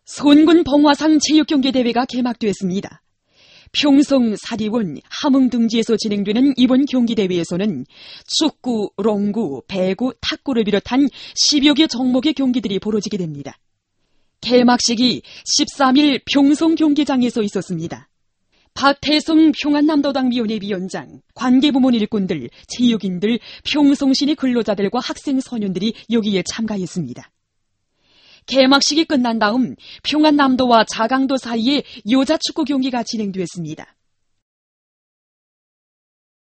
손군 봉화상 체육경기대회가 개막됐습니다. 평성 사리원 함흥등지에서 진행되는 이번 경기대회에서는 축구, 롱구, 배구, 탁구를 비롯한 10여 개 종목의 경기들이 벌어지게 됩니다. 개막식이 13일 평성 경기장에서 있었습니다. 박태성 평안남도당 위원회 위원장, 관계부문 일꾼들, 체육인들, 평성시내 근로자들과 학생 소년들이 여기에 참가했습니다. 개막식이 끝난 다음 평안남도와 자강도 사이에 여자 축구 경기가 진행됐습니다.